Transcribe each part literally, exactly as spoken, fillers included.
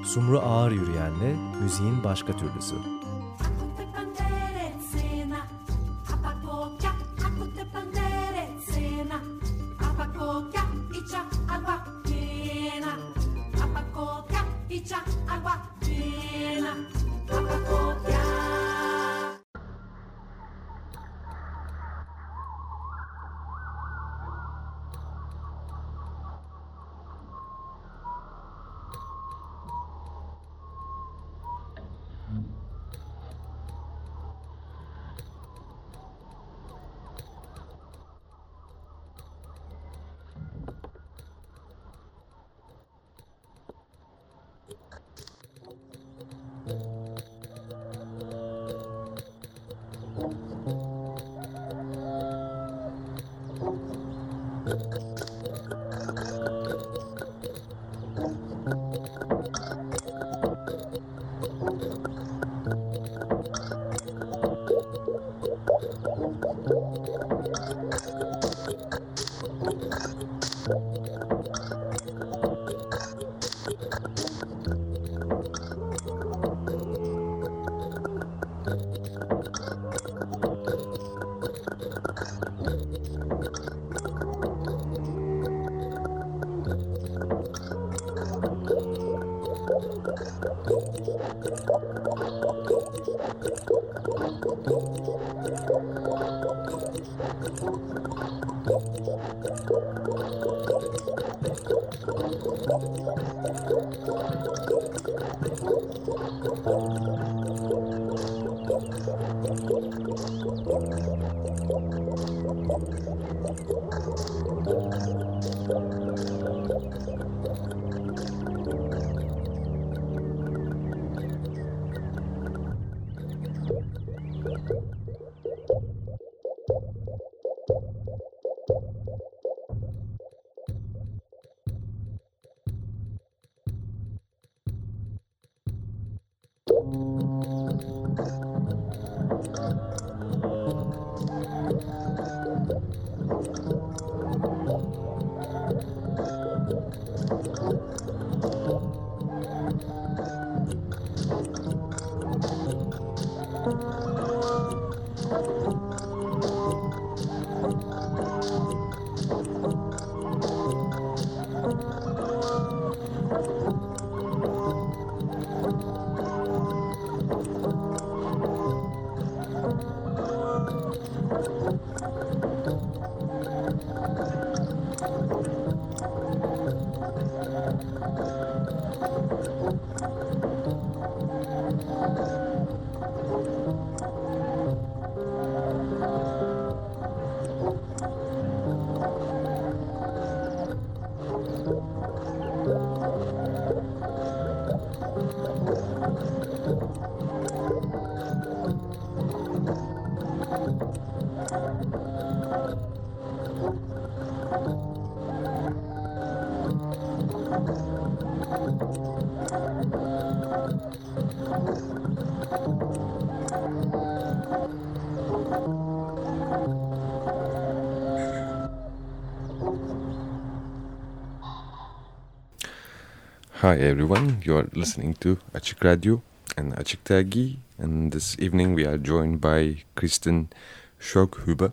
Sumru Ağır Yürüyen'le müziğin başka türlüsü. Hi everyone, you are listening to Açık Radio and Açık Dergi, and this evening we are joined by Kristin Schöghuber,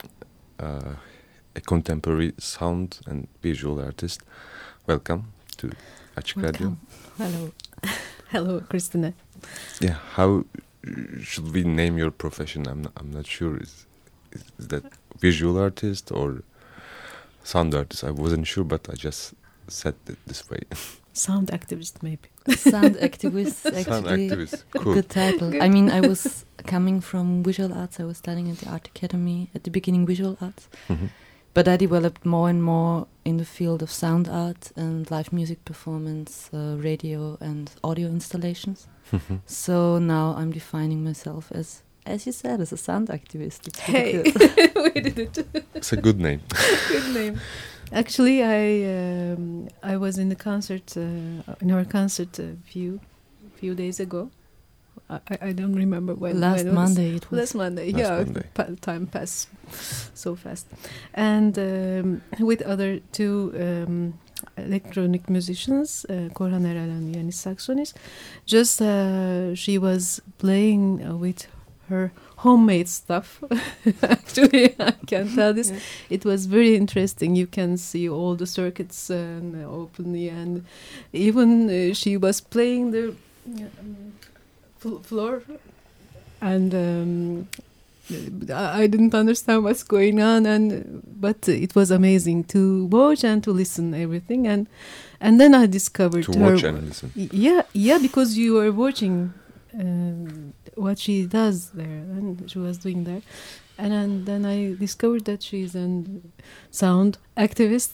uh, a contemporary sound and visual artist. Welcome to Açık Radio. Hello. Hello, Kristina. Yeah, how should we name your profession? I'm not, I'm not sure. Is, is, is that visual artist or sound artist? I wasn't sure, but I just said it this way. Sound activist, maybe. Sound activist, actually. Sound activist, cool. Good title. Good. I mean, I was coming from visual arts. I was studying at the Art Academy, at the beginning visual arts. Mm-hmm. But I developed more and more in the field of sound art and live music performance, uh, radio and audio installations. Mm-hmm. So now I'm defining myself as, as you said, as a sound activist. It's Hey, we did it. It's a good name. Good name. Actually, I um, I was in the concert, uh, in our concert a few few days ago. I, I don't remember when. Last when it Monday it was. Last Monday, Last yeah. Monday. Pa- time passed so fast, and um, with other two um, electronic musicians, uh, Korhan Erel and Yanis Saxonis. Just uh, she was playing uh, with her homemade stuff. Actually, I can tell this. Yeah. It was very interesting. You can see all the circuits and uh, openly, and even uh, she was playing the um, fl- floor, and um, I I didn't understand what's going on, and but it was amazing to watch and to listen everything, and and then I discovered To her. watch and listen. Y- Yeah, yeah, because you are watching um, what she does there, and she was doing there, and then, then I discovered that she's a sound activist.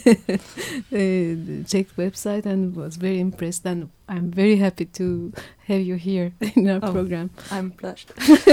uh, checked website and was very impressed, and I'm very happy to have you here in our Oh. program. I'm blushed.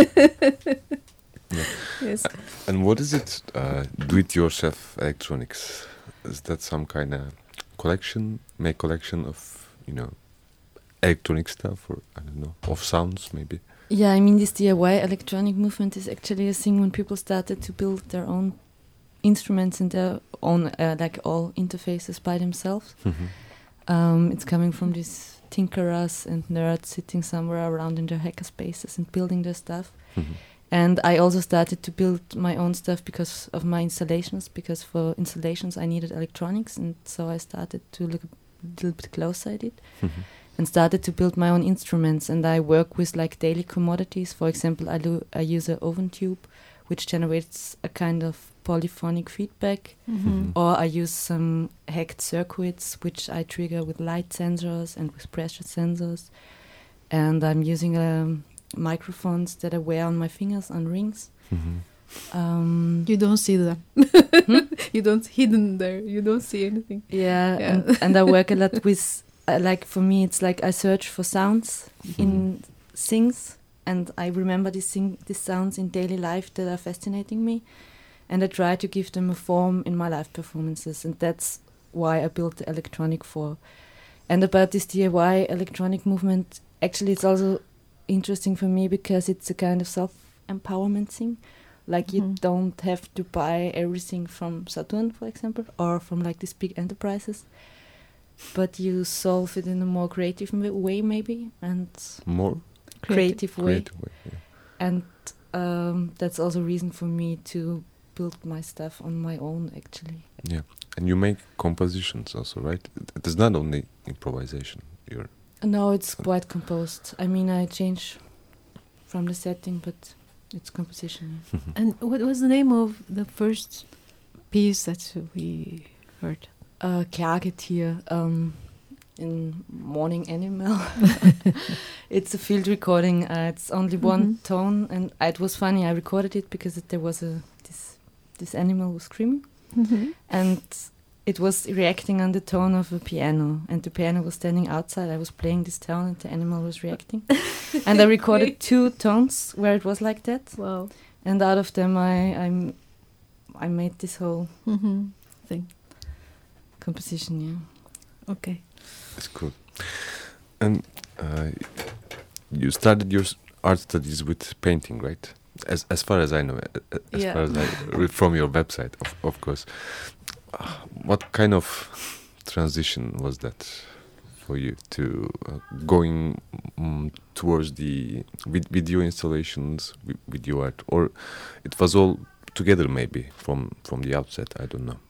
Yes. And what is it, uh, do-it-yourself electronics? Is that some kind of collection, make collection of, you know, electronic stuff, or I don't know, of sounds maybe? Yeah, I mean, this D I Y electronic movement is actually a thing when people started to build their own instruments and their own, uh, like, all interfaces by themselves. Um, it's coming from these tinkerers and nerds sitting somewhere around in their hackerspaces and building their stuff. And I also started to build my own stuff because of my installations, because for installations I needed electronics, and so I started to look a little bit closer at it and started to build my own instruments. And I work with like daily commodities. For example, I, lo- I use an oven tube, which generates a kind of polyphonic feedback, Mhm. or I use some hacked circuits, which I trigger with light sensors and with pressure sensors. And I'm using um, microphones that I wear on my fingers on rings. Um, You don't see them. You don't hidden there. You don't see anything. yeah, Yeah. And, and I work a lot with, uh, like for me, it's like I search for sounds in things, and I remember these thing, these sounds in daily life that are fascinating me, and I try to give them a form in my live performances, and that's why I built the electronic for. And about this D I Y electronic movement, actually, it's also interesting for me because it's a kind of self-empowerment thing. Like you Mhm. don't have to buy everything from Saturn, for example, or from like these big enterprises, but you solve it in a more creative m- way, maybe, and More creative, way. creative way. Yeah. And um, that's also a reason for me to build my stuff on my own, actually. Yeah, and you make compositions also, right? It, it is not only improvisation. You're No, it's quite composed. I mean, I change from the setting, but it's composition. And what was the name of the first piece that we heard? Uh, Klagetier, um, in Morning Animal. It's a field recording. Uh, it's only one Mhm. tone, and it was funny. I recorded it because it, there was a this this animal was screaming, and it was reacting on the tone of a piano, and the piano was standing outside. I was playing this tone, and the animal was reacting. And I recorded two tones where it was like that, Wow. and out of them, I I'm, I made this whole Mm-hmm. Thing. composition. Yeah. Okay. it's cool. And uh, you started your s- art studies with painting, right? As as far as I know, uh, uh, as Yeah. far as I read from your website, of of course. Uh, what kind of transition was that for you to uh, going um, towards the vid- video installations, wi- video art, or it was all together maybe from from the outset? I don't know.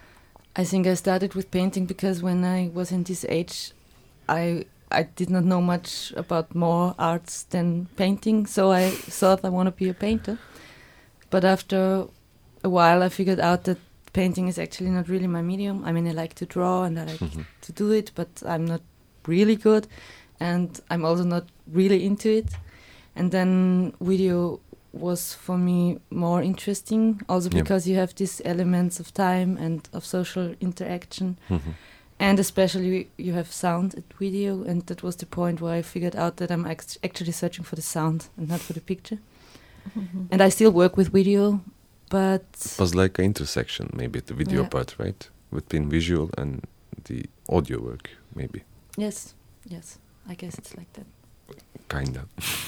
I think I started with painting because when I was in this age, I I did not know much about more arts than painting, so I thought I want to be a painter. But after a while, I figured out that painting is actually not really my medium. I mean, I like to draw and I like Mhm. to do it, but I'm not really good, and I'm also not really into it. And then video was for me more interesting, also Yeah. because you have these elements of time and of social interaction, Mhm. and especially you have sound at video, and that was the point where I figured out that I'm act- actually searching for the sound and not for the picture. Mm-hmm. And I still work with video, but It was like an intersection, maybe the video Yeah. part, right? Between visual and the audio work, maybe. yes, yes, I guess it's like that. Kinda.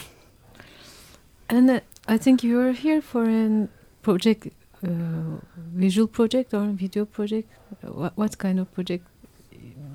And uh, I think you are here for a project, uh, visual project or video project. Uh, what, what kind of project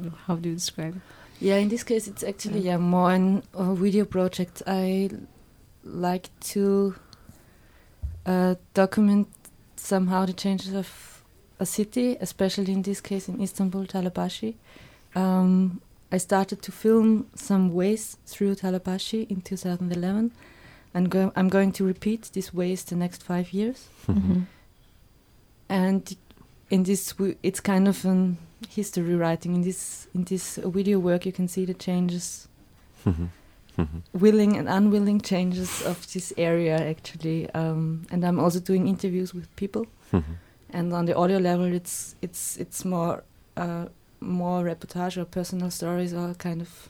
how do you describe it? Yeah, in this case, it's actually yeah, more an a video project. I like to uh, document somehow the changes of a city, especially in this case in Istanbul, Talabashi. Um, I started to film some ways through Talabashi in two thousand eleven, and go- I'm going to repeat these ways the next five years. Mm-hmm. And in this, w- it's kind of an history writing. In this, in this uh, video work, you can see the changes, Mhm. Mhm. willing and unwilling changes of this area actually. Um, and I'm also doing interviews with people. Mhm. And on the audio level, it's it's it's more uh, more reportage or personal stories or kind of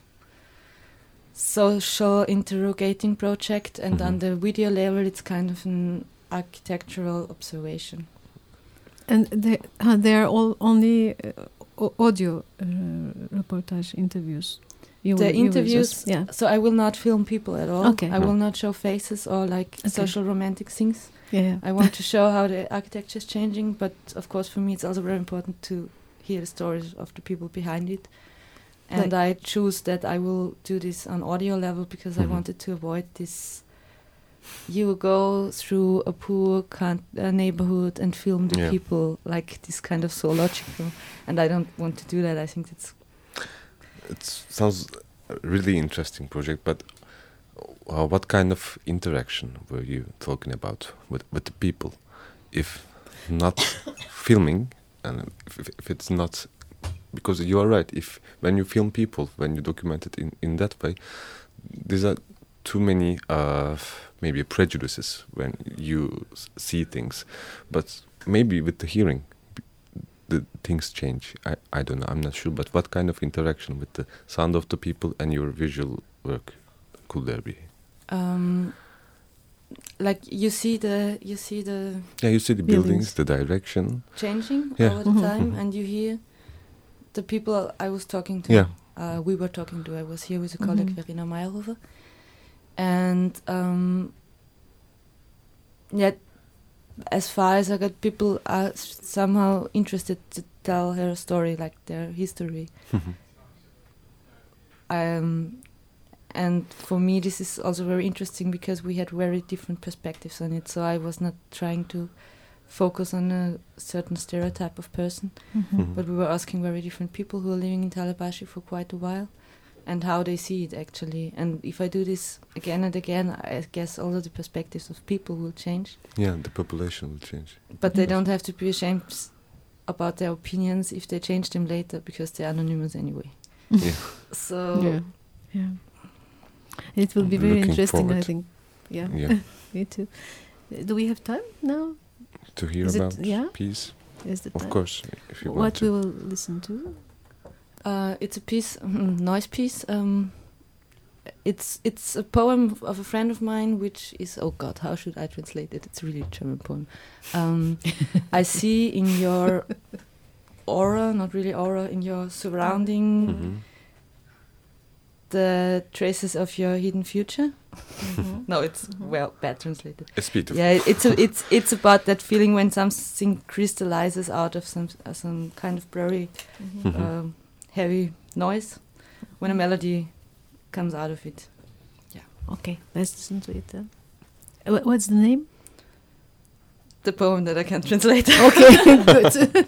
social interrogating project. And Mhm. on the video level, it's kind of an architectural observation. And they uh, they are all only uh, o- audio uh, reportage interviews. You The will- you will interviews, just- yeah. so I will not film people at all. Okay. I will not show faces or like Okay. social romantic things. Yeah, yeah. I want to show how the architecture is changing, but of course for me it's also very important to hear the stories of the people behind it. And Like- I choose that I will do this on audio level because Mhm. I wanted to avoid this. You go through a poor can- uh, neighborhood and film the Yeah. people, like this kind of zoological. And I don't want to do that. I think it's It sounds a really interesting project, but uh, what kind of interaction were you talking about with, with the people? If not filming, and if, if, if it's not, because you are right, if when you film people, when you document it in, in that way, these are too many uh, maybe prejudices when you s- see things, but maybe with the hearing, the things change. I, I don't know, I'm not sure, but what kind of interaction with the sound of the people and your visual work could there be? um, like you see the you see the Yeah, you see the buildings, Buildings. the direction. changing Yeah. over the Mhm. time, Mhm. and you hear the people I was talking to. Yeah. Uh, we were talking to. I was here with a Mhm. colleague, Verena Meyerhofer, and um, yet, as far as I got, people are s- somehow interested to tell her story, like their history. Um, and for me, this is also very interesting because we had very different perspectives on it. So I was not trying to focus on a certain stereotype of person, Mhm. Mhm. but we were asking very different people who are living in Talabashi for quite a while and how they see it actually. And if I do this again and again, I guess all of the perspectives of people will change. Yeah, the population will change. But they Yes. don't have to be ashamed s- about their opinions if they change them later because they're anonymous anyway. Yeah. So Yeah, yeah. It will be I'm very looking interesting, I forward. think. Yeah, Yeah, me too. Uh, Do we have time now? to hear Is it- about yeah? peace, Is the of time? course, if you want What to. we will listen to? uh, it's a piece, mm, noise piece. Um, it's it's a poem of a friend of mine, which is oh God, how should I translate it? It's really a German poem. Um, I see in your aura, not really aura, in your surrounding Mhm. the traces of your hidden future. Mhm. No, it's Mhm. well bad translated. It's beautiful. Yeah, it's a, it's it's about that feeling when something crystallizes out of some uh, some kind of blurry, Mhm. Mhm. um, heavy noise, when a melody comes out of it. Okay, let's listen to it then. Uh, wha- What's the name? The poem that I can't translate. Okay, good.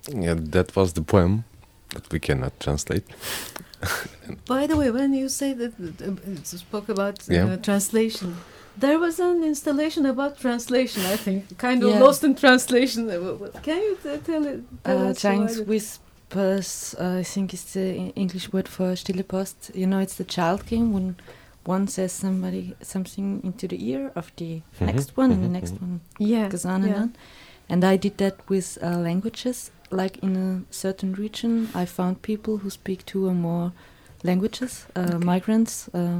Yeah, that was the poem that we cannot translate. By the way, when you say that uh, uh, spoke about uh, Yeah. translation, there was an installation about translation. I think kind of Yeah. lost in translation. Uh, wh- wh- Can you t- tell it? Tell Uh, us Chinese about it? whispers, uh, I think is the E- English word for Stille Post. You know, it's the child game when one says somebody something into the ear of the Mhm, next one, and the mhm, next mhm. one Yeah, goes on and yeah. on. And I did that with uh, languages. Like in a certain region, I found people who speak two or more languages, uh, Okay. migrants, uh,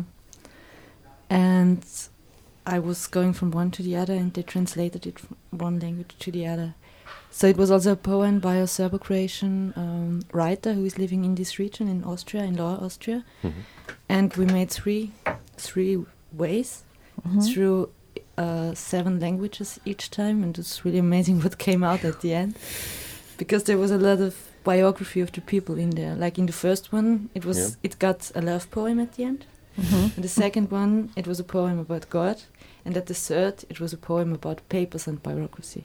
and I was going from one to the other, and they translated it from one language to the other. So it was also a poem by a Serbo-Croatian um, writer who is living in this region in Austria, in Lower Austria, Mhm. and we made three three ways Mhm. through uh, seven languages each time, and it's really amazing what came out at the end, because there was a lot of biography of the people in there. Like in the first one, it was Yeah. it got a love poem at the end. Mhm. And the second one, it was a poem about God, and at the third, it was a poem about papers and bureaucracy.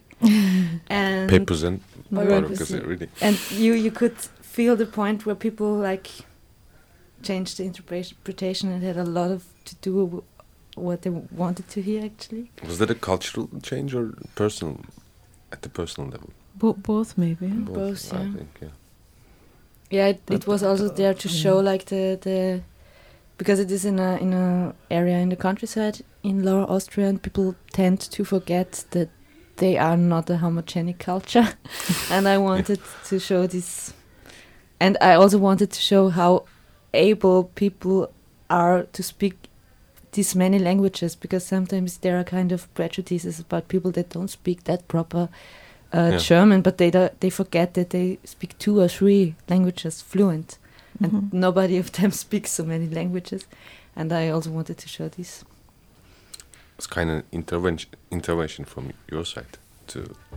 And Papers and Bureaucracy. bureaucracy, really. and you you could feel the point where people like changed the interpretation and had a lot of to do with what they wanted to hear actually. Was that a cultural change or personal, at the personal level? Bo- both maybe. yeah. Both, I yeah. think, yeah. Yeah, it, But it was the- also the- there to yeah. show like the the because it is in a in a area in the countryside in Lower Austria, and people tend to forget that they are not a homogenic culture, and I wanted to show this, and I also wanted to show how able people are to speak these many languages, because sometimes there are kind of prejudices about people that don't speak that proper uh, Yeah. German, but they do- they forget that they speak two or three languages fluent, and Mhm. nobody of them speaks so many languages. And I also wanted to show this. It's kind of intervention intervention from your side to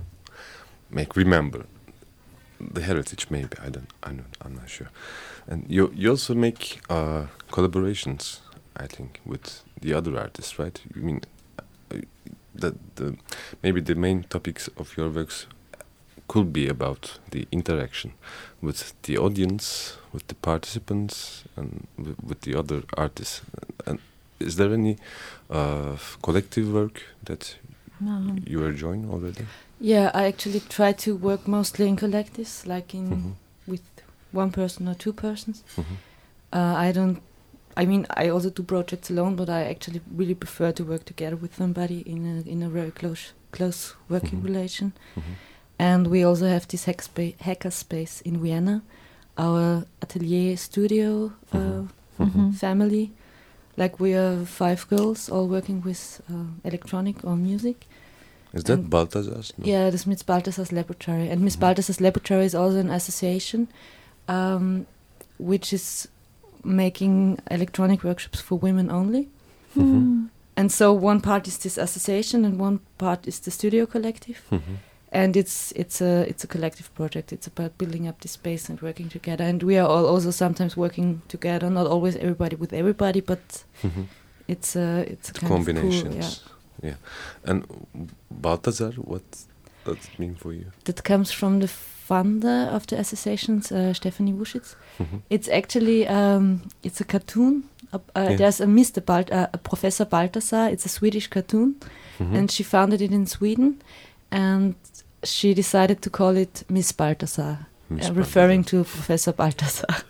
make remember the heritage. Maybe I don't. I don't. I'm not sure. And you you also make uh, collaborations, I think, with the other artists, right? You mean uh, that the maybe the main topics of your works could be about the interaction with the audience, with the participants, and with, with the other artists. And is there any uh, collective work that No. you are joined already? Yeah, I actually try to work mostly in collectives, like in Mhm. with one person or two persons. Mhm. Uh, I don't. I mean, I also do projects alone, but I actually really prefer to work together with somebody in a in a very close close working Mhm. relation. Mhm. And we also have this hack spa- hacker space in Vienna, our atelier studio uh, Mhm. Mhm. family. Like we are five girls all working with uh, electronic or music. Is that And- Balthazar's? No? Yeah, that's Miss Balthasar's Laboratory. And Miss Mhm. Balthasar's Laboratory is also an association um, which is making electronic workshops for women only. Mhm. And so one part is this association and one part is the studio collective. Mhm. And it's it's a it's a collective project. It's about building up this space and working together. And we are all also sometimes working together, not always everybody with everybody, but Mhm. it's a it's a kind Combinations. of cool, yeah. Yeah. And Balthazar, what does it mean for you? That comes from the founder of the associations, uh, Stephanie Wuschitz. Mhm. It's actually um, it's a cartoon. Uh, uh, Yeah. There's a Mister Balt, uh, a Professor Balthasar. It's a Swedish cartoon, Mhm. and she founded it in Sweden, and she decided to call it Miss Balthasar, Miss uh, referring Balthazar. to Professor Balthasar.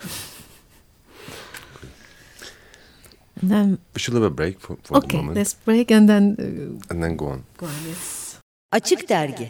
And then, We should have a break for, for the okay, moment, let's break and then uh, and then go on. go on. Yes. Açık Dergi.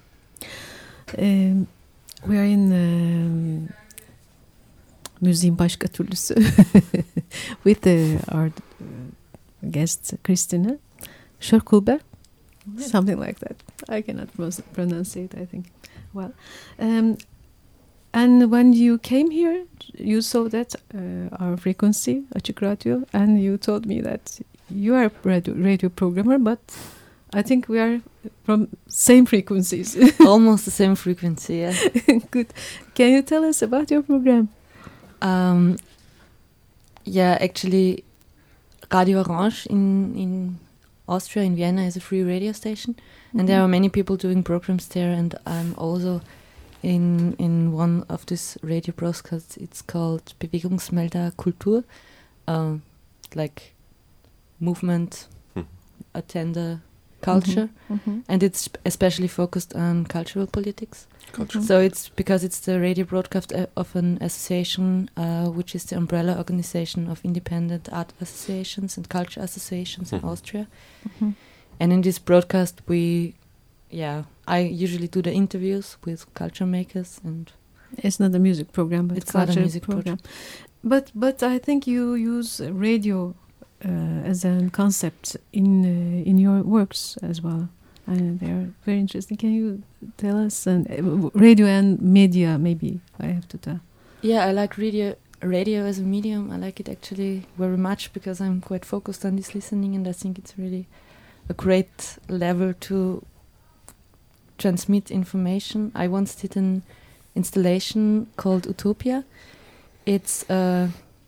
Um, we are in um, müziğin başka türlüsü with uh, our uh, guest Christina Schörkhuber, something like that. I cannot pronunci- pronounce it, I think. Well, um, and when you came here, you saw that uh, our frequency, Açık Radio, and you told me that you are a radio, radio programmer, but I think we are from same frequencies. Almost the same frequency. Yeah. Good. Can you tell us about your program? Um, yeah, actually, Radio Orange in, in Austria, in Vienna, is a free radio station. And there are many people doing programs there. And I'm also in in one of these radio broadcasts. It's called Bewegungsmelder Kultur, uh, like movement, Hmm. attender culture, Mhm. and it's especially focused on cultural politics. Culture. Mhm. So it's because it's the radio broadcast uh, of an association, uh, which is the umbrella organization of independent art associations and culture associations in Mhm. Austria. Mhm. And in this broadcast, we, yeah, I usually do the interviews with culture makers, and It's not a music program, but It's not a culture music program. But but I think you use radio uh, as a concept in uh, in your works as well, and they're very interesting. Can you tell us? And uh, radio and media, maybe I have to tell. yeah, I like radio. Radio as a medium, I like it actually very much because I'm quite focused on this listening, and I think it's really a great level to transmit information. I once did an installation called Utopia. It's uh,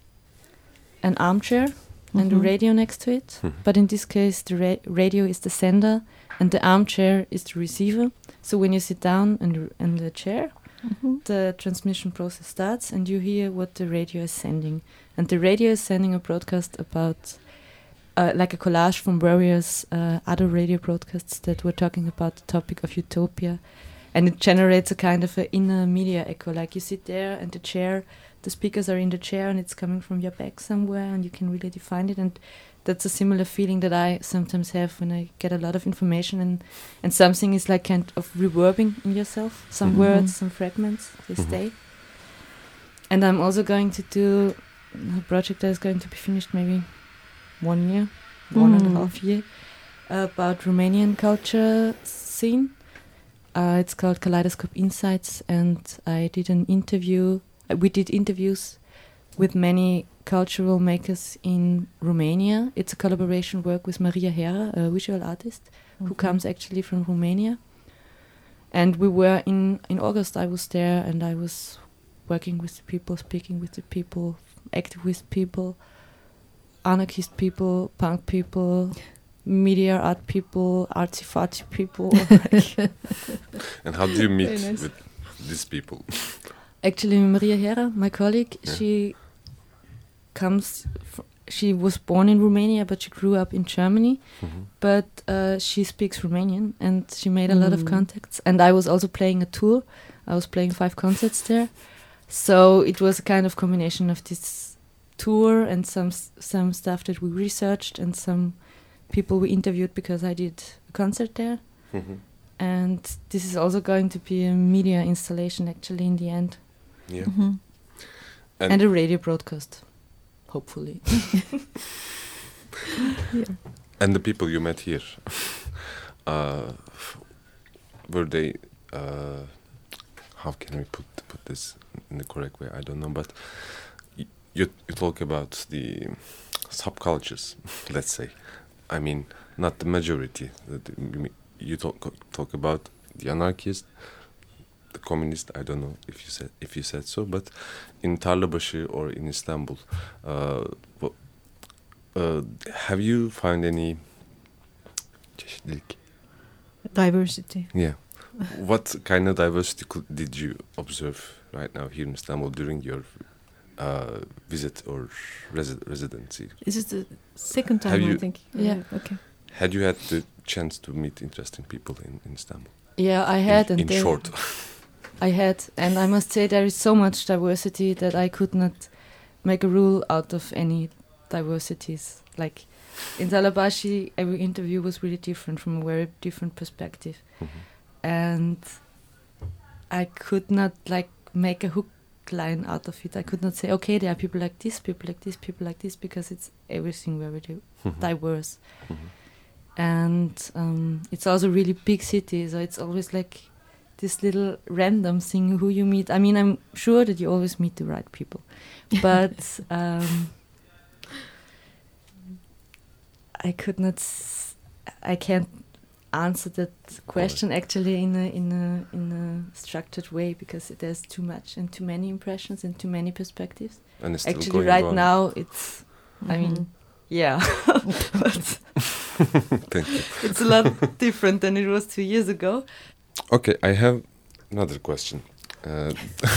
an armchair and a Mhm. radio next to it, Mhm. but in this case the ra- radio is the sender and the armchair is the receiver. So when you sit down in the, in the chair, Mhm. the transmission process starts and you hear what the radio is sending. And the radio is sending a broadcast about, uh, like a collage from various uh, other radio broadcasts that were talking about the topic of utopia. And it generates a kind of an inner media echo. Like you sit there and the chair, the speakers are in the chair and it's coming from your back somewhere and you can really define it. And that's a similar feeling that I sometimes have when I get a lot of information and, and something is like kind of reverbing in yourself. Some Mhm. words, some fragments, they Mhm. stay. And I'm also going to do a project that is going to be finished maybe one year, one and a Mm. half year, about Romanian culture scene. Uh, it's called Kaleidoscope Insights, and I did an interview. Uh, we did interviews with many cultural makers in Romania. It's a collaboration work with Maria Hera, a visual artist who Okay. comes actually from Romania. And we were in in August. I was there, and I was working with the people, speaking with the people, activist people, anarchist people, punk people, media art people, artsy-fartsy people. And how do you meet Very nice. with these people? Actually, Maria Hera, my colleague, Yeah. she comes. Fr- she was born in Romania, but she grew up in Germany. Mhm. But uh, she speaks Romanian, and she made a lot of Mm. contacts. And I was also playing a tour. I was playing five concerts there, so it was a kind of combination of this tour and some s- some stuff that we researched and some people we interviewed because I did a concert there. Mhm. And this is also going to be a media installation, actually, in the end. Yeah. Mhm. And- And, a radio broadcast, hopefully. Yeah. And the people you met here, uh, were they? Uh, how can we put put this in the correct way? I don't know, but y- you you talk about the subcultures. Let's say, I mean, not the majority. The- the- you mean- You talk talk about the anarchist, the communist. I don't know if you said if you said so, but in Tarlabaşı or in Istanbul, uh, what, uh, have you found any çeşitlilik? Diversity. Yeah. What kind of diversity could, did you observe right now here in Istanbul during your uh, visit or resi- residency? This is the second time, Have I you- think. Yeah. Okay. Had you had the chance to meet interesting people in, in Istanbul? Yeah, I had. In, and in they- short. I had. And I must say, there is so much diversity that I could not make a rule out of any diversities. Like, in Talabashi, every interview was really different from a very different perspective. Mhm. And I could not, like, make a hook line out of it. I could not say, okay, there are people like this, people like this, people like this, because it's everything very di- Mhm. diverse. Mhm. And um, it's also a really big city, so it's always like this little random thing who you meet. I mean, I'm sure that you always meet the right people, but um, I could not, s- I can't answer that question actually in a in a in a structured way because there's too much and too many impressions and too many perspectives. And it's still Actually, going right on. now it's, I mean, Mhm. yeah, but Thank you. it's a lot different than it was two years ago. Okay, I have another question. uh,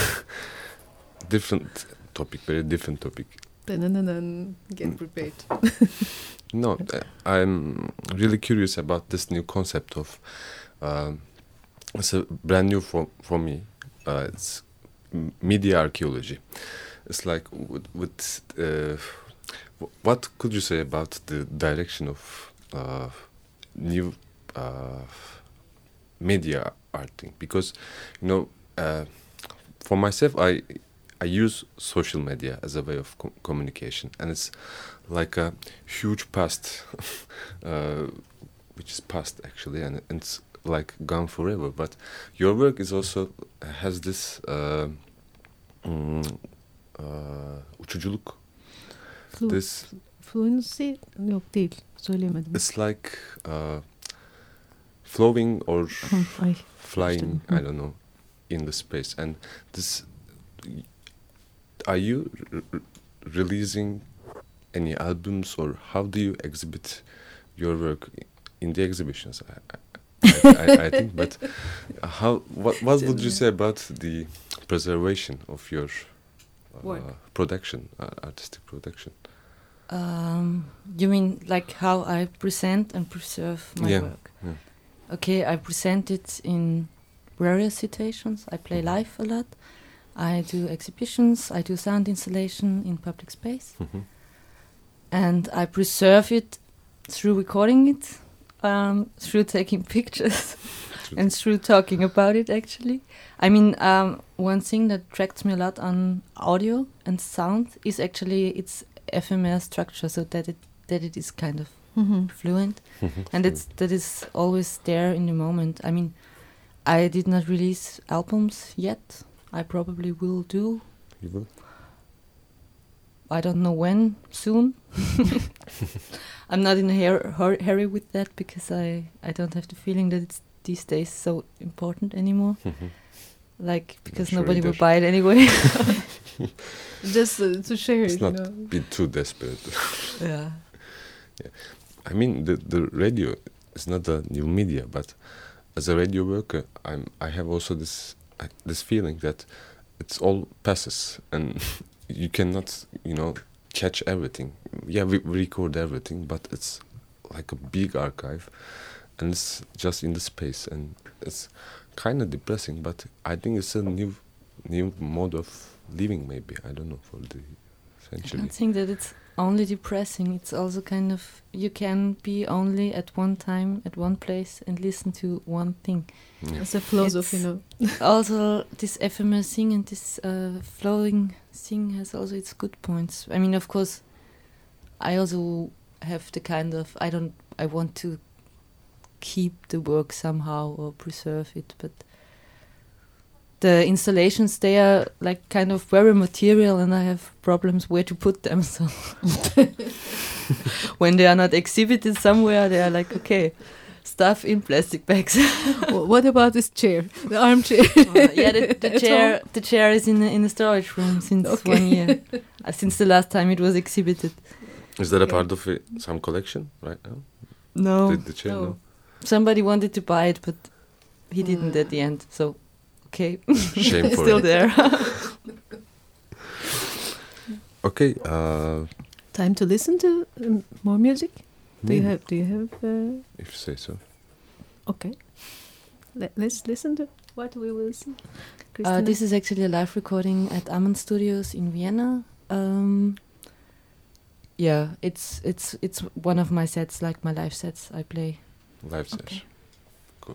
different topic, very different topic. Dun-dun-dun-dun. Get prepared. No, uh, I'm really curious about this new concept of. Um, it's a brand new for for me. Uh, it's m- media archaeology. It's like with, with uh, w- what could you say about the direction of uh, new uh, media art thing? Because you know, uh, for myself, I I use social media as a way of co- communication, and it's like a huge past, uh, which is past actually, and it's like gone forever. But your work is also has this uh, mm, uh, uçuculuk. Flu- This Fluency? Yok değil. Söyleyemedim. it's like uh, flowing or Hı, Ay. flying. Understood. I Mm. don't know, in the space. And this, are you r- r- releasing any albums, or how do you exhibit your work in the exhibitions? I, I, I, I think, but how? What? What would you say about the preservation of your uh, Work. production, uh, artistic production? Um, you mean like how I present and preserve my Yeah, work? yeah. Okay, I present it in various situations. I play Mhm. live a lot. I do exhibitions. I do sound installation in public space, Mhm. and I preserve it through recording it, um, through taking pictures, and through talking about it. Actually, I mean, um, one thing that attracts me a lot on audio and sound is actually its ephemeral structure, so that it that it is kind of Mhm. fluent, and it's that is always there in the moment. I mean, I did not release albums yet. I probably will do. You will? I don't know when. Soon. I'm not in a hur- hur- hurry with that because I I don't have the feeling that it's these days so important anymore. Mhm. Like because sure nobody will either. buy it anyway. Just uh, to share It's it, you not know. be too desperate. Yeah. I mean, the the radio is not a new media, but as a radio worker, I'm I have also this uh, this feeling that it's all passes, and you cannot, you know, catch everything. Yeah, we, we record everything, but it's like a big archive, and it's just in the space, and it's kind of depressing. But I think it's a new new mode of living, maybe. I don't know, for the I century. don't think that it's only depressing. It's also kind of you can be only at one time at one place and listen to one thing. Yeah. It's a philosophy, It's- you know. Also, this ephemeral thing and this uh, flowing thing has also its good points. I mean, of course, I also have the kind of I don't I want to keep the work somehow or preserve it, but the installations they are like kind of very material, and I have problems where to put them. So when they are not exhibited somewhere, they are like okay, stuff in plastic bags. Wh- What about this chair? The armchair? Uh, yeah, the, the At chair home? the chair is in the, in the storage room since Okay. one year, uh, since the last time it was exhibited. Is that a Okay. part of it, some collection right now? No, The, the chair, no. no? somebody wanted to buy it, but he didn't Mm. at the end. So, okay, Shame it's for still it. there. Okay, uh, Time to listen to um, more music. Do you maybe, have? Do you have? Uh, if you say so. okay. Let, let's listen to what we will listen. Uh, Christina? this is actually a live recording at Amann Studios in Vienna. Um, yeah, it's it's it's one of my sets, like my live sets I play. Live Okay. session. Cool.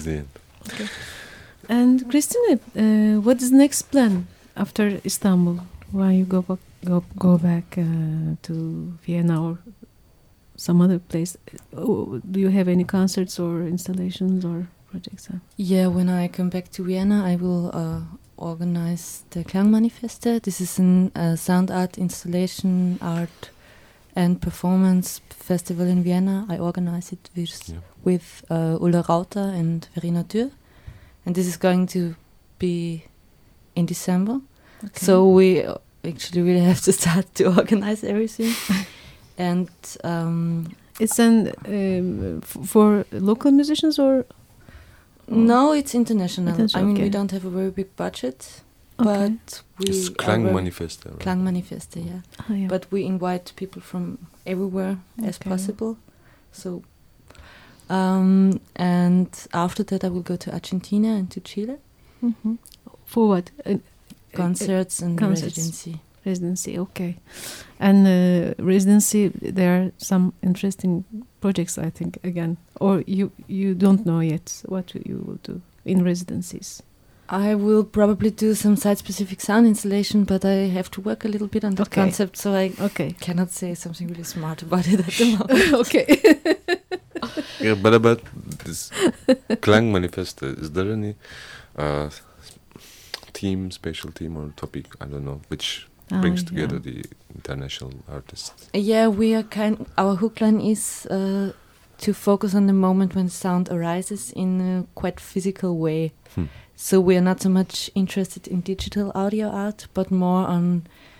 the end. Okay. And Christina, uh, what is next plan after Istanbul? When you go back, go go back uh, to Vienna or some other place? Oh, do you have any concerts or installations or projects? Huh? Yeah, when I come back to Vienna, I will uh, organize the Klangmanifeste. This is a uh, sound art, installation art, and performance festival in Vienna. I organize it with Yeah. with uh, Ulla Rauter and Verena Dürr, and this is going to be in December. Okay. So we uh, actually really have to start to organize everything. And um, It's an um, f- for local musicians or no, it's international. International, I mean, okay. we don't have a very big budget, Okay. but we It's are Klang very- Manifeste, right? Klang Manifeste, yeah. Ah, yeah. But we invite people from everywhere as Okay. possible. So, um, and after that, I will go to Argentina and to Chile, Mhm. For what? Uh, concerts and concerts. residency. Residency, okay. And uh, residency, there are some interesting projects, I think, again. Or you you don't know yet what you will do in residencies. I will probably do some site-specific sound installation, but I have to work a little bit on the Okay. concept, so I Okay. cannot say something really smart about it at the moment. Okay. Yeah, but about this Klang Manifeste, is there any uh, theme, spatial theme or topic, I don't know, which Ah, brings yeah. together the international artists? Yeah, we are kind. Our hook line is uh, to focus on the moment when sound arises in a quite physical way. Hmm. So we are not so much interested in digital audio art, but more on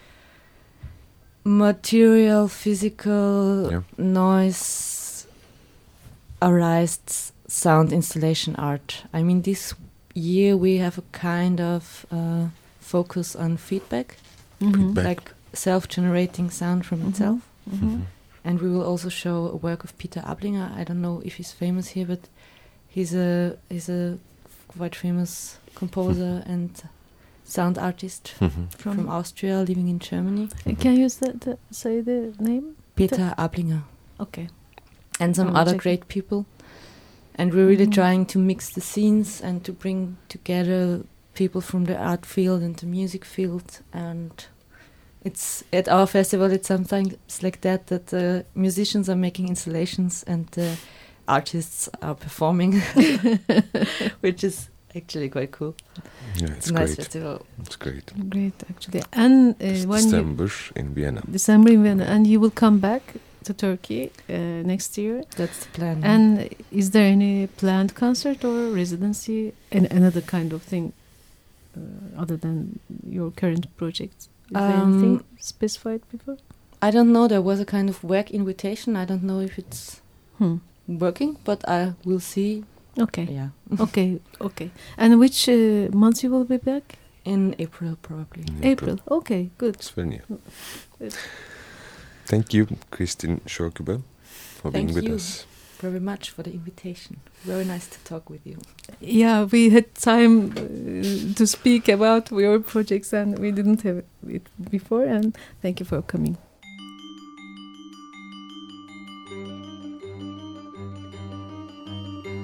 material, physical Yeah. noise, arised sound installation art. I mean, this year we have a kind of uh, focus on feedback, Mhm. Feedback. like self-generating sound from Mhm. itself. Mhm. And we will also show a work of Peter Ablinger. I don't know if he's famous here, but he's a he's a quite famous composer and sound artist Mhm. From, from Austria, living in Germany. Uh, Can you say the, say the name? Peter Ablinger. Okay. And some I will other check great people. And we're really Mhm. trying to mix the scenes and to bring together people from the art field and the music field. And it's at our festival, it's sometimes like that, that the musicians are making installations and the artists are performing, which is actually quite cool. Yeah, It's it's a nice great. festival. It's great. Great, actually. And uh, It's when you, December in Vienna. December in Vienna, and you will come back to Turkey uh, next year. That's the plan. And is there any planned concert or residency and another kind of thing uh, other than your current project? Is there Um, anything specified before? I don't know, there was a kind of work invitation. I don't know if it's Hmm. working, but I will see. Okay. Yeah. Okay. Okay. And which uh, months you will be back? In April, probably. In April. Okay. Good. It's very near. Good. Thank you, Kristin Sjokhuber, for Thank being with you. us. Very much for the invitation. Very nice to talk with you. Yeah, we had time uh, to speak about your projects, and we didn't have it before. And thank you for coming.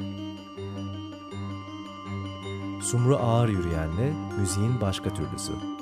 Sumru Ağır Yürüyen'le müziğin başka türlüsü.